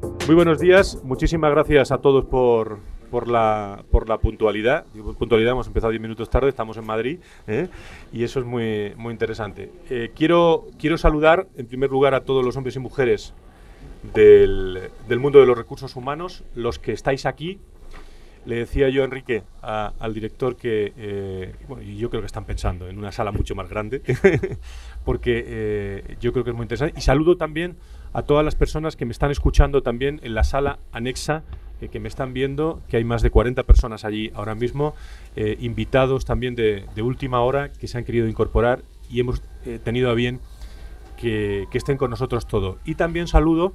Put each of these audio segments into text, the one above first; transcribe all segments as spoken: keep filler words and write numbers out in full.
Muy buenos días, muchísimas gracias a todos por, por, la, por la puntualidad. Digo, puntualidad, hemos empezado diez minutos tarde, estamos en Madrid, ¿eh? Y eso es muy, muy interesante. Eh, quiero, quiero saludar en primer lugar a todos los hombres y mujeres del, del mundo de los recursos humanos, los que estáis aquí. Le decía yo a Enrique, a, al director, que eh, bueno, y yo creo que están pensando en una sala mucho más grande, porque eh, yo creo que es muy interesante. Y saludo también a todas las personas que me están escuchando también en la sala anexa, eh, que me están viendo, que hay más de cuarenta personas allí ahora mismo, eh, invitados también de, de última hora que se han querido incorporar y hemos eh, tenido a bien que, que estén con nosotros todos. Y también saludo,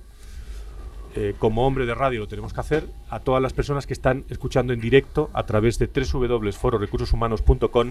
Eh, como hombre de radio lo tenemos que hacer, a todas las personas que están escuchando en directo a través de doble u doble u doble u punto foro recursos humanos punto com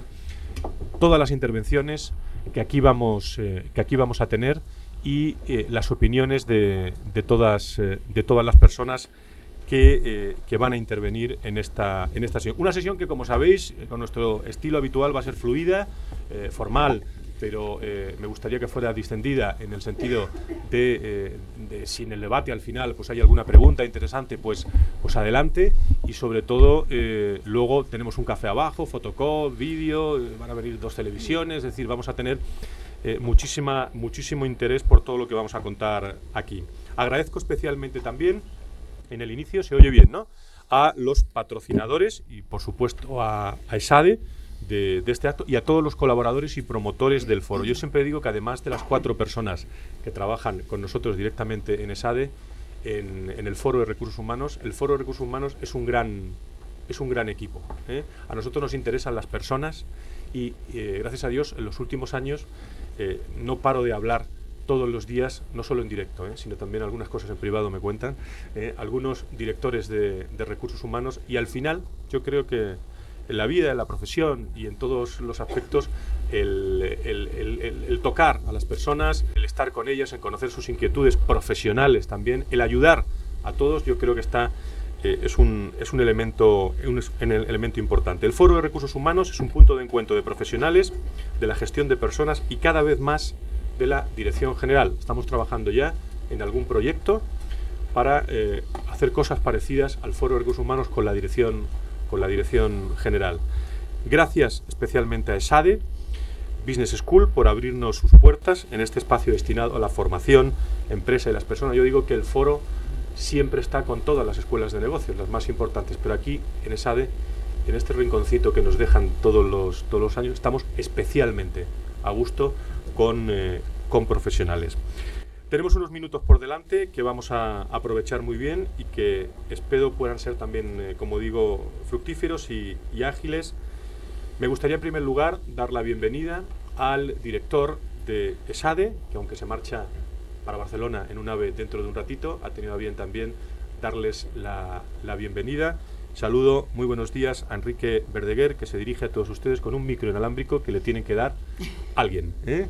todas las intervenciones que aquí vamos, eh, que aquí vamos a tener y eh, las opiniones de, de, todas, eh, de todas las personas que, eh, que van a intervenir en esta, en esta sesión. Una sesión que, como sabéis, eh, con nuestro estilo habitual va a ser fluida, eh, formal, pero eh, me gustaría que fuera distendida en el sentido de, eh, de si en el debate al final pues hay alguna pregunta interesante, pues, pues adelante, y sobre todo eh, luego tenemos un café abajo, fotocall, vídeo, eh, van a venir dos televisiones, es decir, vamos a tener eh, muchísima, muchísimo interés por todo lo que vamos a contar aquí. Agradezco especialmente también, en el inicio se oye bien, ¿no?, a los patrocinadores y por supuesto a, a ESADE, De, de este acto, y a todos los colaboradores y promotores del foro. Yo siempre digo que además de las cuatro personas que trabajan con nosotros directamente en ESADE, en, en el Foro de Recursos Humanos, el Foro de Recursos Humanos es un gran, es un gran equipo, ¿eh? A nosotros nos interesan las personas y eh, gracias a Dios en los últimos años eh, no paro de hablar todos los días, no solo en directo, ¿eh?, sino también algunas cosas en privado me cuentan, eh, algunos directores de, de recursos humanos, y al final yo creo que en la vida, en la profesión y en todos los aspectos, el, el, el, el, el tocar a las personas, el estar con ellas, en conocer sus inquietudes profesionales también, el ayudar a todos, yo creo que está, eh, es, un, es un elemento, un, un elemento importante. El Foro de Recursos Humanos es un punto de encuentro de profesionales, de la gestión de personas y cada vez más de la dirección general. Estamos trabajando ya en algún proyecto para eh, hacer cosas parecidas al Foro de Recursos Humanos con la dirección con la dirección general. Gracias especialmente a ESADE Business School por abrirnos sus puertas en este espacio destinado a la formación, empresa y las personas. Yo digo que el foro siempre está con todas las escuelas de negocios, las más importantes, pero aquí en ESADE, en este rinconcito que nos dejan todos los, todos los años, estamos especialmente a gusto con, eh, con profesionales. Tenemos unos minutos por delante que vamos a aprovechar muy bien y que espero puedan ser también, eh, como digo, fructíferos y, y ágiles. Me gustaría en primer lugar dar la bienvenida al director de ESADE, que aunque se marcha para Barcelona en un AVE dentro de un ratito, ha tenido a bien también darles la, la bienvenida. Saludo, muy buenos días, a Enrique Verdeguer, que se dirige a todos ustedes con un micro inalámbrico que le tienen que dar alguien, ¿eh?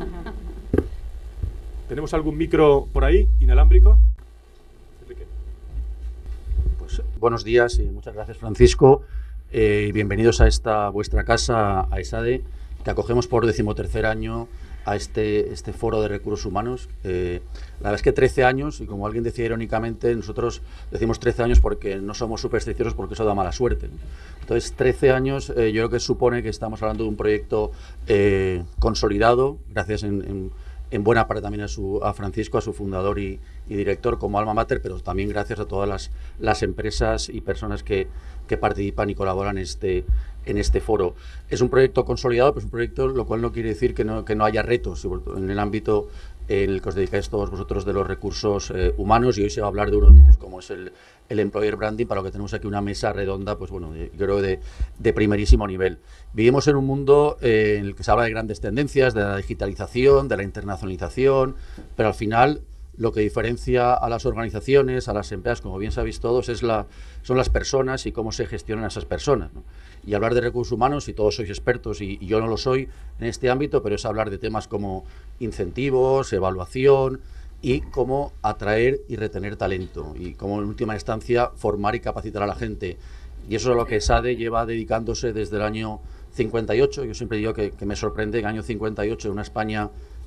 ¿Tenemos algún micro por ahí, inalámbrico? Enrique. Pues buenos días y muchas gracias, Francisco. Eh, bienvenidos a esta vuestra casa, a ESADE, que acogemos por decimotercer año a este, este foro de recursos humanos. Eh, la verdad es que trece años, y como alguien decía irónicamente, nosotros decimos trece años porque no somos supersticiosos, porque eso da mala suerte. Entonces, trece años eh, yo creo que supone que estamos hablando de un proyecto eh, consolidado, gracias en, en en buena parte también a, su, a Francisco, a su fundador y, y director como alma mater, pero también gracias a todas las, las empresas y personas que, que participan y colaboran en este, en este foro. Es un proyecto consolidado, pero es un proyecto, lo cual no quiere decir que no, que no haya retos en el ámbito en el que os dedicáis todos vosotros de los recursos eh, humanos, y hoy se va a hablar de uno de ellos, como es el, el Employer Branding, para lo que tenemos aquí una mesa redonda, pues bueno, de, yo creo de, de primerísimo nivel. Vivimos en un mundo eh, en el que se habla de grandes tendencias, de la digitalización, de la internacionalización, pero al final lo que diferencia a las organizaciones, a las empresas, como bien sabéis todos, es la, son las personas y cómo se gestionan esas personas, ¿no? Y hablar de recursos humanos, y todos sois expertos, y, y yo no lo soy en este ámbito, pero es hablar de temas como incentivos, evaluación y cómo atraer y retener talento, y cómo en última instancia formar y capacitar a la gente. Y eso es a lo que ESADE lleva dedicándose desde el año cincuenta y ocho. Yo siempre digo que, que me sorprende que en el año cincuenta y ocho, en una España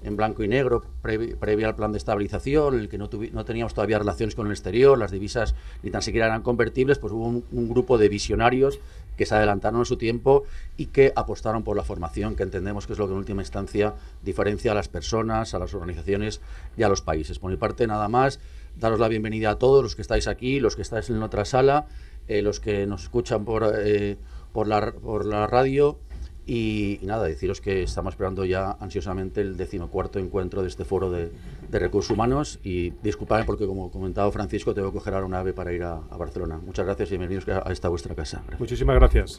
en blanco y negro, previ, previa al plan de estabilización, en el que no, tuvi, no teníamos todavía relaciones con el exterior, las divisas ni tan siquiera eran convertibles, pues hubo un, un grupo de visionarios que se adelantaron en su tiempo y que apostaron por la formación, que entendemos que es lo que en última instancia diferencia a las personas, a las organizaciones y a los países. Por mi parte, nada más, daros la bienvenida a todos los que estáis aquí, los que estáis en otra sala, eh, los que nos escuchan por, eh, por, la, por la radio. Y, y nada, deciros que estamos esperando ya ansiosamente el decimocuarto encuentro de este foro de, de recursos humanos y disculpadme porque, como comentaba Francisco, tengo que coger ahora una ave para ir a, a Barcelona. Muchas gracias y bienvenidos a esta vuestra casa. Gracias. Muchísimas gracias.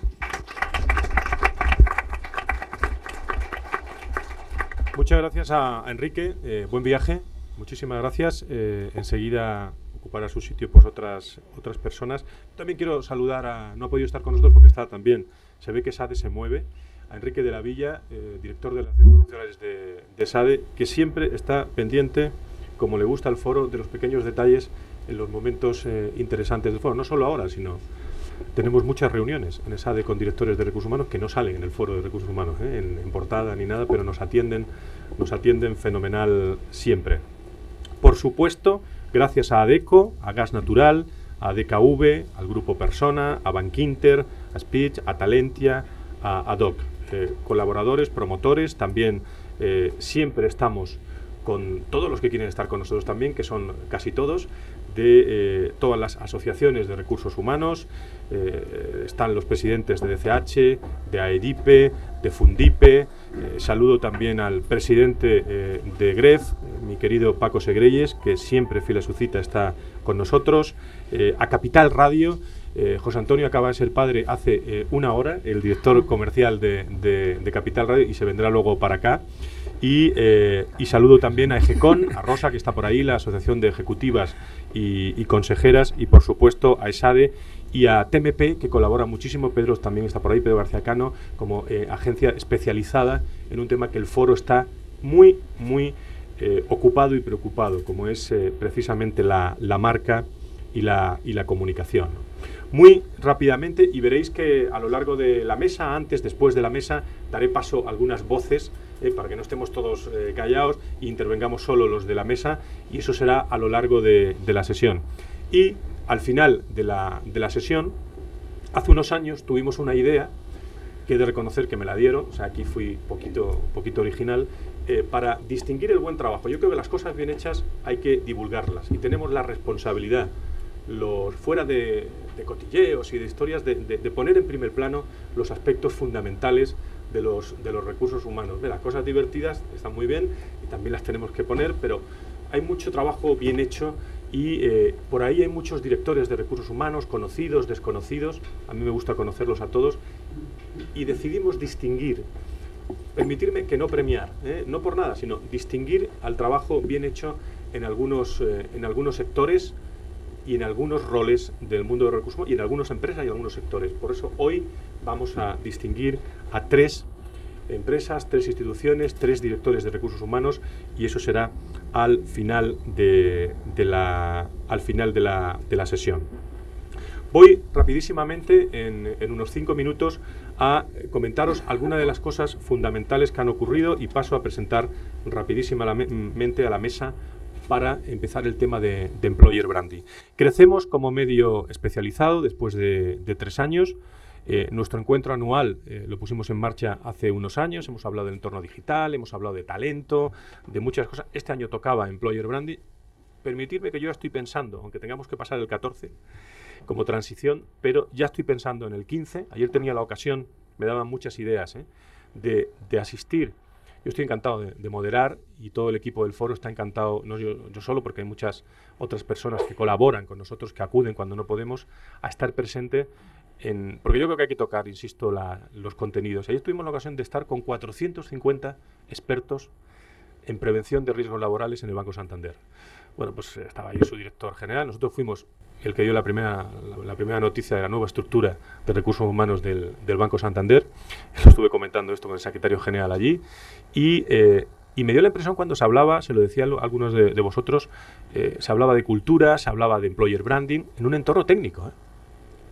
Muchas gracias a Enrique, eh, buen viaje, muchísimas gracias. Eh, enseguida ocupará su sitio pues otras, otras personas. También quiero saludar a, no ha podido estar con nosotros porque está también, se ve que SADE se mueve, a Enrique de la Villa, eh, director de Relaciones Institucionales de, de SADE, que siempre está pendiente, como le gusta al foro, de los pequeños detalles en los momentos eh, interesantes del foro. No solo ahora, sino tenemos muchas reuniones en SADE con directores de recursos humanos que no salen en el foro de recursos humanos, eh, en, en portada ni nada, pero nos atienden, nos atienden fenomenal siempre. Por supuesto, gracias a ADECO, a Gas Natural, a D K V, al Grupo Persona, a Bankinter, a Speech, a Talentia, a, a D O C. Eh, colaboradores, promotores, también eh, siempre estamos con todos los que quieren estar con nosotros también, que son casi todos, de eh, todas las asociaciones de recursos humanos. Eh, están los presidentes de D C H, de AEDIPE, de Fundipe. Eh, saludo también al presidente eh, de GREF, eh, mi querido Paco Segreyes, que siempre, fiel a su cita, está con nosotros. Eh, a Capital Radio. Eh, José Antonio acaba de ser padre hace eh, una hora, el director comercial de, de, de Capital Radio, y se vendrá luego para acá. Y, eh, y saludo también a EGECON, a Rosa, que está por ahí, la Asociación de Ejecutivas y, y Consejeras, y por supuesto a ESADE y a T M P, que colabora muchísimo. Pedro también está por ahí, Pedro García Cano, como eh, agencia especializada en un tema que el foro está muy, muy eh, ocupado y preocupado, como es eh, precisamente la, la marca y la, y la comunicación. Muy rápidamente, y veréis que a lo largo de la mesa, antes, después de la mesa, daré paso a algunas voces eh, para que no estemos todos eh, callados e intervengamos solo los de la mesa, y eso será a lo largo de, de la sesión. Y al final de la, de la sesión, hace unos años tuvimos una idea que he de reconocer que me la dieron, o sea, aquí fui poquito, poquito original, eh, para distinguir el buen trabajo. Yo creo que las cosas bien hechas hay que divulgarlas, y tenemos la responsabilidad, los fuera de, de cotilleos y de historias, de, de, de poner en primer plano los aspectos fundamentales de los, de los recursos humanos. ¿Ve? Las cosas divertidas están muy bien y también las tenemos que poner, pero hay mucho trabajo bien hecho y eh, por ahí hay muchos directores de recursos humanos, conocidos, desconocidos. A mí me gusta conocerlos a todos, y decidimos distinguir, permitirme que no premiar, ¿eh? no por nada, sino distinguir al trabajo bien hecho en algunos, eh, en algunos sectores y en algunos roles del mundo de recursos humanos, y en algunas empresas y en algunos sectores. Por eso hoy vamos a distinguir a tres empresas, tres instituciones, tres directores de recursos humanos, y eso será al final de, de, la, al final de, la, de la sesión. Voy rapidísimamente, en, en unos cinco minutos, a comentaros algunas de las cosas fundamentales que han ocurrido, y paso a presentar rapidísimamente a la mesa para empezar el tema de, de Employer Branding. Crecemos como medio especializado después de, de tres años. Eh, nuestro encuentro anual eh, lo pusimos en marcha hace unos años. Hemos hablado del entorno digital, hemos hablado de talento, de muchas cosas. Este año tocaba Employer Branding. Permitidme que yo ya estoy pensando, aunque tengamos que pasar el catorce como transición, pero ya estoy pensando en el quince. Ayer tenía la ocasión, me daban muchas ideas, ¿eh? de, de asistir. Yo estoy encantado de, de moderar, y todo el equipo del foro está encantado, no yo, yo solo, porque hay muchas otras personas que colaboran con nosotros, que acuden cuando no podemos, a estar presente en, porque yo creo que hay que tocar, insisto, la, los contenidos. Ayer tuvimos la ocasión de estar con cuatrocientos cincuenta expertos en prevención de riesgos laborales en el Banco Santander. Bueno, pues estaba ahí su director general. Nosotros fuimos el que dio la primera, la, la primera noticia de la nueva estructura de recursos humanos del, del Banco Santander. Lo estuve comentando esto con el secretario general allí. Y, eh, y me dio la impresión cuando se hablaba, se lo decía a algunos de, de vosotros, eh, se hablaba de cultura, se hablaba de employer branding en un entorno técnico, ¿eh?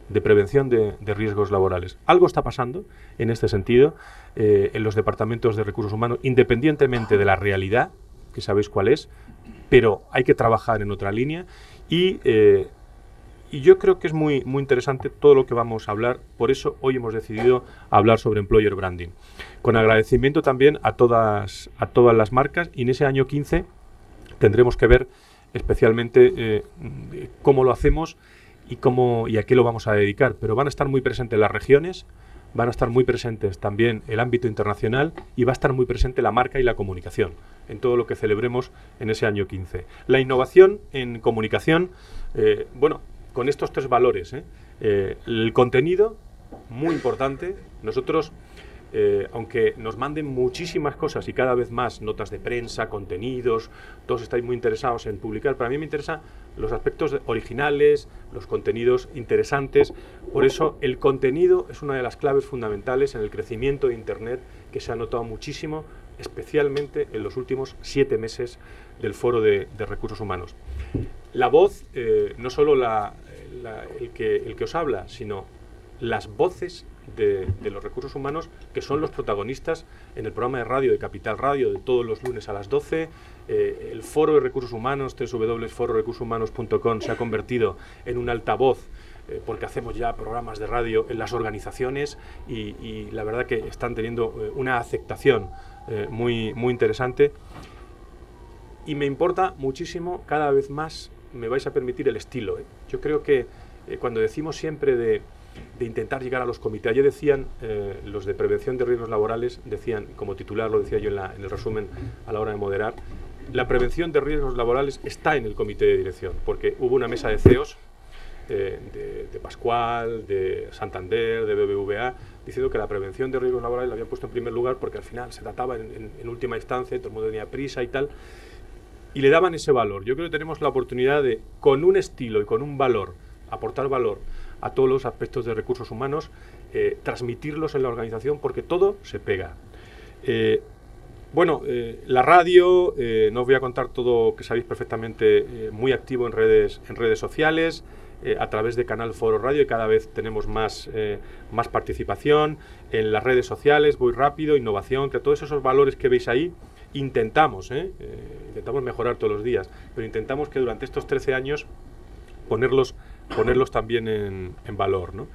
de prevención de, de riesgos laborales. Algo está pasando en este sentido eh, en los departamentos de recursos humanos, independientemente de la realidad, que sabéis cuál es, pero hay que trabajar en otra línea y, eh, y yo creo que es muy, muy interesante todo lo que vamos a hablar. Por eso hoy hemos decidido hablar sobre Employer Branding. Con agradecimiento también a todas, a todas las marcas, y en ese año quince tendremos que ver especialmente eh, cómo lo hacemos y, cómo, y a qué lo vamos a dedicar. Pero van a estar muy presentes las regiones, van a estar muy presentes también el ámbito internacional y va a estar muy presente la marca y la comunicación en todo lo que celebremos en ese año quince. La innovación en comunicación, eh, bueno, con estos tres valores, ¿eh? Eh, el contenido, muy importante. Nosotros, eh, aunque nos manden muchísimas cosas y cada vez más notas de prensa, contenidos, todos estáis muy interesados en publicar, pero a mí me interesan los aspectos originales, los contenidos interesantes. Por eso el contenido es una de las claves fundamentales en el crecimiento de Internet, que se ha notado muchísimo, especialmente en los últimos siete meses del Foro de, de Recursos Humanos. La voz, eh, no solo la, la, el, que, el que os habla, sino las voces de, de los recursos humanos, que son los protagonistas en el programa de radio de Capital Radio de todos los lunes a las doce. Eh, el Foro de Recursos Humanos, doble u doble u doble u punto foro recursos humanos punto com, se ha convertido en un altavoz eh, porque hacemos ya programas de radio en las organizaciones y, y la verdad que están teniendo eh, una aceptación eh, muy, muy interesante. Y me importa muchísimo, cada vez más me vais a permitir el estilo. ¿eh? Yo creo que eh, cuando decimos siempre de, de intentar llegar a los comités, ayer decían eh, los de prevención de riesgos laborales, decían, como titular lo decía yo en, la, en el resumen a la hora de moderar, la prevención de riesgos laborales está en el comité de dirección, porque hubo una mesa de C E Os, eh, de, de Pascual, de Santander, de B B V A, diciendo que la prevención de riesgos laborales la habían puesto en primer lugar porque al final se trataba en, en, en última instancia, todo el mundo tenía prisa y tal, y le daban ese valor. Yo creo que tenemos la oportunidad de, con un estilo y con un valor, aportar valor a todos los aspectos de recursos humanos, eh, transmitirlos en la organización, porque todo se pega. Eh, bueno, eh, la radio, eh, no os voy a contar todo, que sabéis perfectamente, eh, muy activo en redes, en redes sociales, eh, a través de Canal Foro Radio, y cada vez tenemos más, eh, más participación en las redes sociales, voy rápido, innovación, que todos esos valores que veis ahí, intentamos, ¿eh? Eh, intentamos mejorar todos los días, pero intentamos que durante estos trece años ponerlos, ponerlos también en, en valor, ¿no?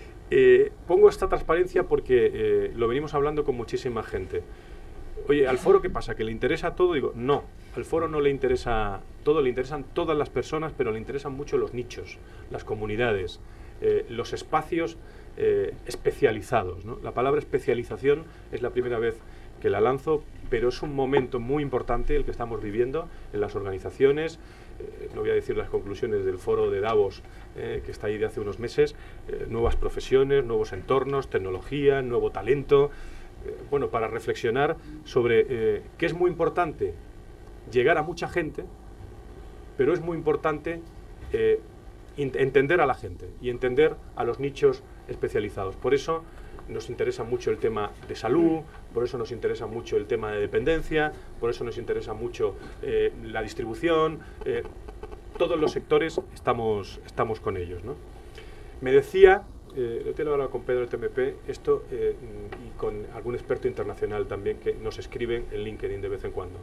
Eh, pongo esta transparencia porque eh, lo venimos hablando con muchísima gente. Oye, ¿al foro qué pasa? ¿Que le interesa todo? Digo, no, al foro no le interesa todo, le interesan todas las personas, pero le interesan mucho los nichos, las comunidades, eh, los espacios eh, especializados, ¿no? La palabra especialización es la primera vez que la lanzo, pero es un momento muy importante el que estamos viviendo en las organizaciones. Eh, no voy a decir las conclusiones del foro de Davos, eh, que está ahí de hace unos meses, eh, nuevas profesiones, nuevos entornos, tecnología, nuevo talento, eh, bueno, para reflexionar sobre eh, que es muy importante llegar a mucha gente, pero es muy importante eh, entender a la gente y entender a los nichos especializados. Por eso nos interesa mucho el tema de salud, por eso nos interesa mucho el tema de dependencia, por eso nos interesa mucho eh, la distribución, eh, todos los sectores estamos, estamos con ellos, ¿no? Me decía, eh, lo tengo ahora con Pedro del T M P, esto eh, y con algún experto internacional también que nos escriben en LinkedIn de vez en cuando.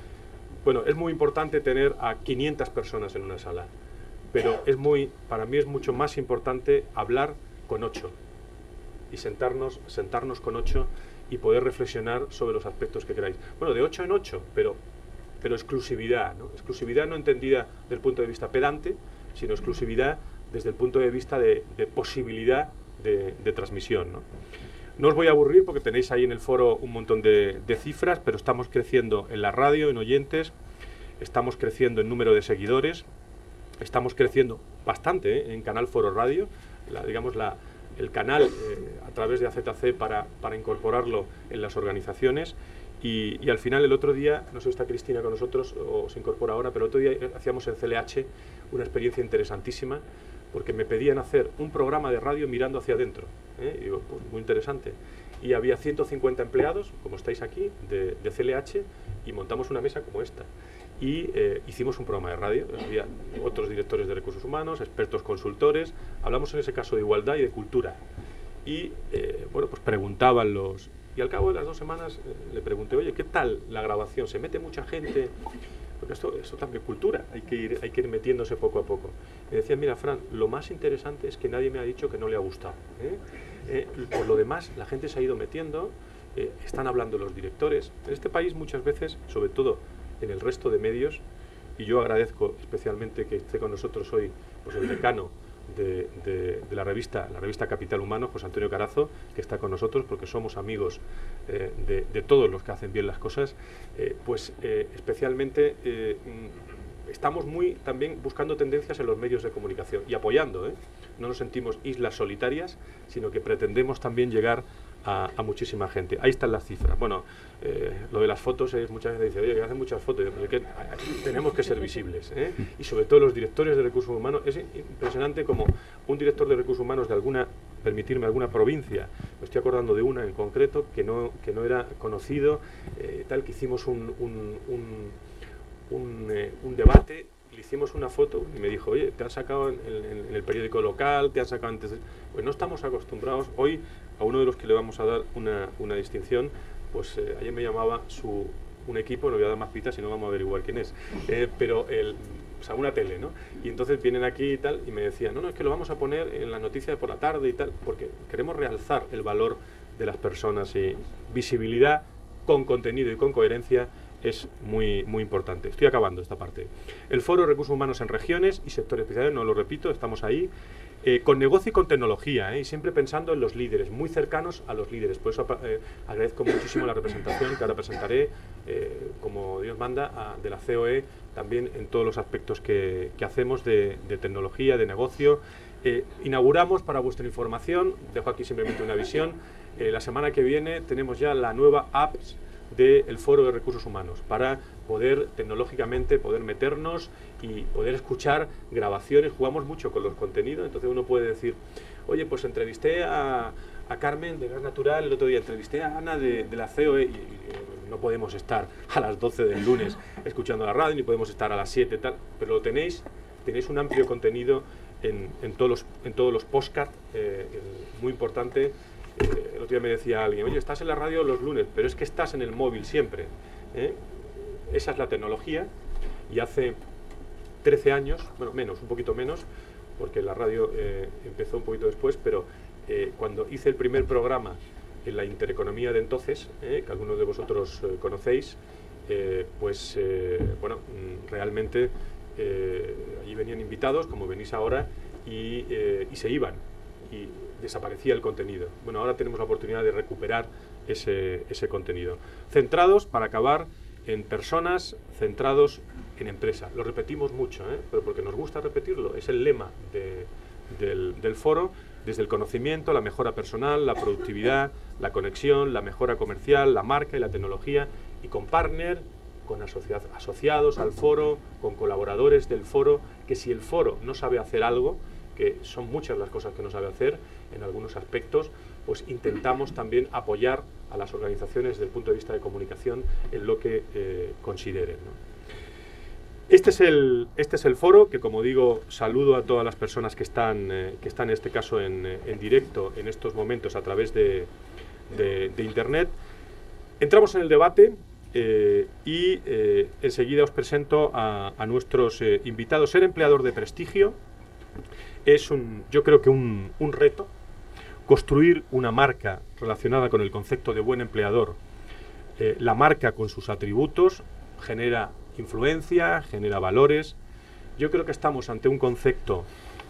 Bueno, es muy importante tener a quinientas personas en una sala, pero es muy, para mí es mucho más importante hablar con ocho. Y sentarnos, sentarnos con ocho y poder reflexionar sobre los aspectos que queráis. Bueno, de ocho en ocho, pero, pero exclusividad, ¿no? Exclusividad no entendida desde el punto de vista pedante, sino exclusividad desde el punto de vista de, de posibilidad de, de transmisión, ¿no? No os voy a aburrir porque tenéis ahí en el foro un montón de, de cifras, pero estamos creciendo en la radio, en oyentes, estamos creciendo en número de seguidores, estamos creciendo bastante, ¿eh? En Canal Foro Radio, la, digamos la... el canal eh, a través de A Z C para, para incorporarlo en las organizaciones y, y al final el otro día, no sé si está Cristina con nosotros o se incorpora ahora, pero el otro día hacíamos en C L H una experiencia interesantísima porque me pedían hacer un programa de radio mirando hacia adentro, ¿eh? Y digo, pues muy interesante. Y había ciento cincuenta empleados, como estáis aquí, de, de C L H y montamos una mesa como esta. y eh, hicimos un programa de radio. Había otros directores de recursos humanos, expertos consultores, hablamos en ese caso de igualdad y de cultura. Y eh, bueno, pues preguntaban los... Y al cabo de las dos semanas eh, le pregunté, oye, ¿qué tal la grabación? ¿Se mete mucha gente? Porque esto, esto también es cultura, hay que, ir, hay que ir metiéndose poco a poco. Me decían, mira, Fran, lo más interesante es que nadie me ha dicho que no le ha gustado. ¿eh? Eh, por lo demás, la gente se ha ido metiendo, eh, están hablando los directores. En este país muchas veces, sobre todo en el resto de medios, y yo agradezco especialmente que esté con nosotros hoy pues, el decano de, de, de la revista, la revista Capital Humano, José Antonio Carazo, que está con nosotros porque somos amigos eh, de, de todos los que hacen bien las cosas, eh, pues eh, especialmente eh, estamos muy también buscando tendencias en los medios de comunicación y apoyando, ¿eh? No nos sentimos islas solitarias, sino que pretendemos también llegar a, a muchísima gente. Ahí están las cifras. Bueno, eh, lo de las fotos es muchas veces dice, oye, que hacen muchas fotos, pero es que tenemos que ser visibles, ¿eh? Y sobre todo los directores de recursos humanos, es impresionante como un director de recursos humanos de alguna, permitirme, alguna provincia, me estoy acordando de una en concreto que no, que no era conocido, eh, tal que hicimos un, un, un, un, eh, un debate, le hicimos una foto y me dijo, oye, te han sacado en el, en el periódico local, te han sacado antes de... Pues no estamos acostumbrados. Hoy, a uno de los que le vamos a dar una, una distinción, pues eh, ayer me llamaba su, un equipo, no voy a dar más pistas si no vamos a averiguar quién es, eh, pero el, o sea, una tele, ¿no? Y entonces vienen aquí y tal, y me decían, no, no, es que lo vamos a poner en la noticia de por la tarde y tal, porque queremos realzar el valor de las personas y visibilidad con contenido y con coherencia es muy, muy importante. Estoy acabando esta parte. El Foro de Recursos Humanos en Regiones y Sectores Especiales, no lo repito, estamos ahí, eh, con negocio y con tecnología, eh, y siempre pensando en los líderes, muy cercanos a los líderes. Por eso eh, agradezco muchísimo la representación que ahora presentaré, eh, como Dios manda, a, de la C O E, también en todos los aspectos que, que hacemos de, de tecnología, de negocio. Eh, inauguramos, para vuestra información, dejo aquí simplemente una visión, eh, la semana que viene tenemos ya la nueva app del Foro de Recursos Humanos para poder tecnológicamente poder meternos y poder escuchar grabaciones. Jugamos mucho con los contenidos, entonces uno puede decir, oye, pues entrevisté a, a Carmen de Gas Natural, el otro día entrevisté a Ana de, de la C O E, y, y no podemos estar a las doce del lunes escuchando la radio, ni podemos estar a las siete, tal, pero lo tenéis, tenéis un amplio contenido en, en todos los, en todos los podcasts, eh, muy importante. Eh, el otro día me decía alguien, oye, estás en la radio los lunes, pero es que estás en el móvil siempre, ¿eh? Esa es la tecnología, y hace trece años, bueno, menos, un poquito menos, porque la radio eh, empezó un poquito después, pero eh, cuando hice el primer programa en la Intereconomía de entonces, eh, que algunos de vosotros eh, conocéis, eh, pues, eh, bueno, realmente eh, allí venían invitados, como venís ahora, y, eh, y se iban, y desaparecía el contenido. Bueno, ahora tenemos la oportunidad de recuperar ese, ese contenido. Centrados, para acabar, en personas, centrados en empresa. Lo repetimos mucho, ¿eh? Pero porque nos gusta repetirlo. Es el lema de, del, del foro, desde el conocimiento, la mejora personal, la productividad, la conexión, la mejora comercial, la marca y la tecnología, y con partner, con asocia asociados al foro, con colaboradores del foro, que si el foro no sabe hacer algo, que son muchas las cosas que no sabe hacer en algunos aspectos, pues intentamos también apoyar a las organizaciones desde el punto de vista de comunicación en lo que eh, consideren, ¿no? Este es, el, este es el foro, que como digo, saludo a todas las personas que están, eh, que están en este caso en, en directo en estos momentos a través de, de, de Internet. Entramos en el debate eh, y eh, enseguida os presento a, a nuestros eh, invitados. Ser empleador de prestigio es, un, yo creo que un, un reto. Construir una marca relacionada con el concepto de buen empleador, eh, la marca con sus atributos, genera influencia, genera valores. Yo creo que estamos ante un concepto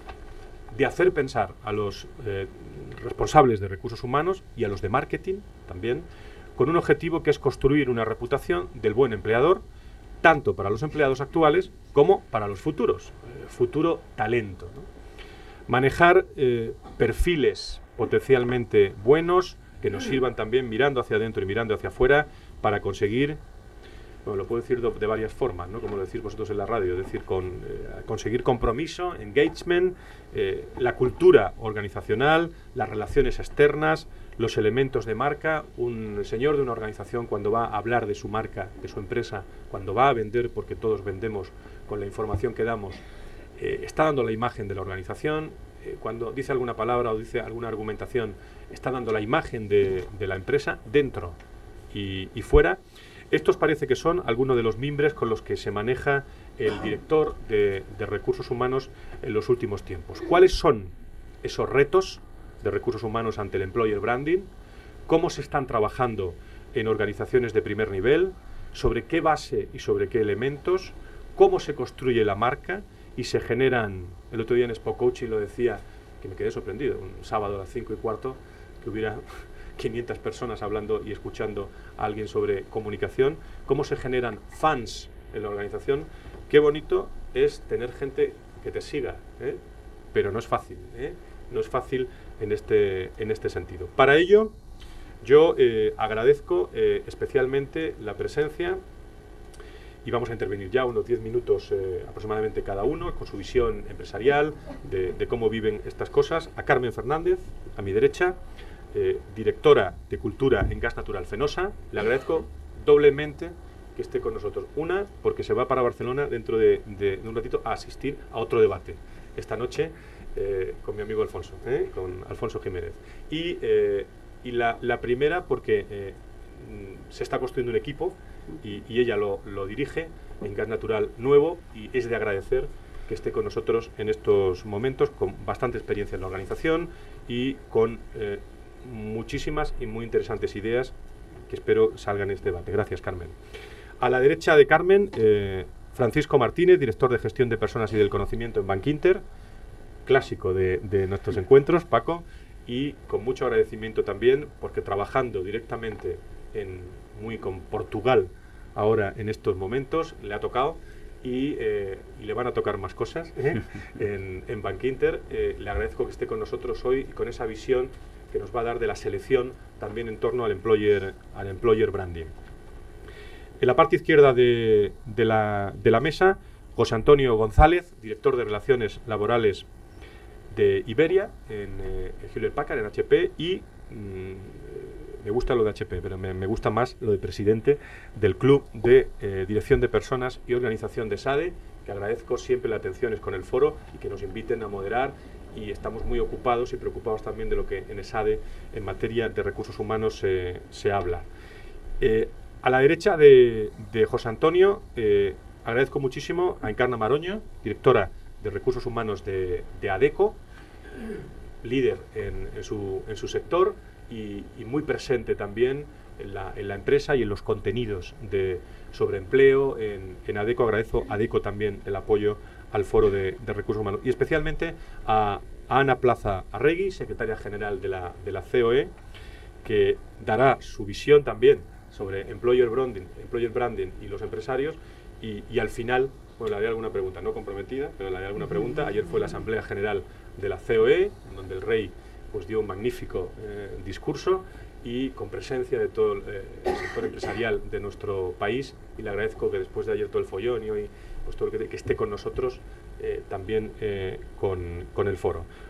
de hacer pensar a los eh, responsables de recursos humanos y a los de marketing también, con un objetivo que es construir una reputación del buen empleador, tanto para los empleados actuales como para los futuros, eh, futuro talento, ¿no? Manejar eh, perfiles potencialmente buenos, que nos sirvan también mirando hacia adentro y mirando hacia afuera para conseguir, bueno, lo puedo decir de, de varias formas, ¿no? Como lo decís vosotros en la radio, es decir, con, eh, conseguir compromiso, engagement, eh, la cultura organizacional, las relaciones externas, los elementos de marca. Un señor de una organización, cuando va a hablar de su marca, de su empresa, cuando va a vender, porque todos vendemos con la información que damos, eh, está dando la imagen de la organización. Eh, cuando dice alguna palabra o dice alguna argumentación, está dando la imagen de, de la empresa dentro y, y fuera. Estos parece que son algunos de los mimbres con los que se maneja el director de, de recursos humanos en los últimos tiempos. ¿Cuáles son esos retos de recursos humanos ante el employer branding? ¿Cómo se están trabajando en organizaciones de primer nivel? ¿Sobre qué base y sobre qué elementos? ¿Cómo se construye la marca? Y se generan, el otro día en Expo Coaching lo decía, que me quedé sorprendido, un sábado a las cinco y cuarto, que hubiera quinientas personas hablando y escuchando a alguien sobre comunicación. ¿Cómo se generan fans en la organización? Qué bonito es tener gente que te siga, ¿eh? Pero no es fácil, ¿eh? No es fácil en este, en este sentido. Para ello, yo eh, agradezco eh, especialmente la presencia, y vamos a intervenir ya unos diez minutos eh, aproximadamente cada uno, con su visión empresarial de, de cómo viven estas cosas, a Carmen Fernández, a mi derecha, eh, directora de Cultura en Gas Natural Fenosa. Le agradezco doblemente que esté con nosotros. Una, porque se va para Barcelona dentro de, de, de un ratito a asistir a otro debate esta noche eh, con mi amigo Alfonso, eh, con Alfonso Jiménez. Y, eh, y la, la primera, porque eh, se está construyendo un equipo y, y ella lo, lo dirige en Gas Natural nuevo, y es de agradecer que esté con nosotros en estos momentos, con bastante experiencia en la organización y con eh, muchísimas y muy interesantes ideas que espero salgan en este debate. Gracias, Carmen. A la derecha de Carmen, eh, Francisco Martínez, director de Gestión de Personas y del Conocimiento en Bankinter, clásico de, de nuestros encuentros, Paco, y con mucho agradecimiento también, porque trabajando directamente en, muy con Portugal ahora en estos momentos, le ha tocado, y, eh, y le van a tocar más cosas ¿eh? en, en Bankinter. Eh, le agradezco que esté con nosotros hoy y con esa visión que nos va a dar de la selección también en torno al employer, al employer branding. En la parte izquierda de, de, la, de la mesa, José Antonio González, director de Relaciones Laborales de Iberia, en, eh, en Hewlett Packard, en H P, y mmm, me gusta lo de H P, pero me, me gusta más lo de presidente del Club de eh, Dirección de Personas y Organización de SADE, que agradezco siempre la atención con el foro y que nos inviten a moderar, y estamos muy ocupados y preocupados también de lo que en SADE, en materia de recursos humanos, eh, se habla. Eh, a la derecha de, de José Antonio, eh, agradezco muchísimo a Encarna Maroño, directora de Recursos Humanos de, de ADECO, líder en, en, su, en su sector y, y muy presente también en la, en la empresa y en los contenidos de, sobre empleo en, en ADECO. Agradezco a ADECO también el apoyo al Foro de, de Recursos Humanos, y especialmente a, a Ana Plaza Arregui, secretaria general de la, de la C O E, que dará su visión también sobre employer branding, employer branding y los empresarios, y, y al final, bueno, le haré alguna pregunta, no comprometida, pero le haré alguna pregunta. Ayer fue la Asamblea General de la C O E, donde el rey pues dio un magnífico eh, discurso, y con presencia de todo eh, el sector empresarial de nuestro país, y le agradezco que después de ayer todo el follón y hoy pues todo el que, que esté con nosotros eh, también eh, con, con el foro.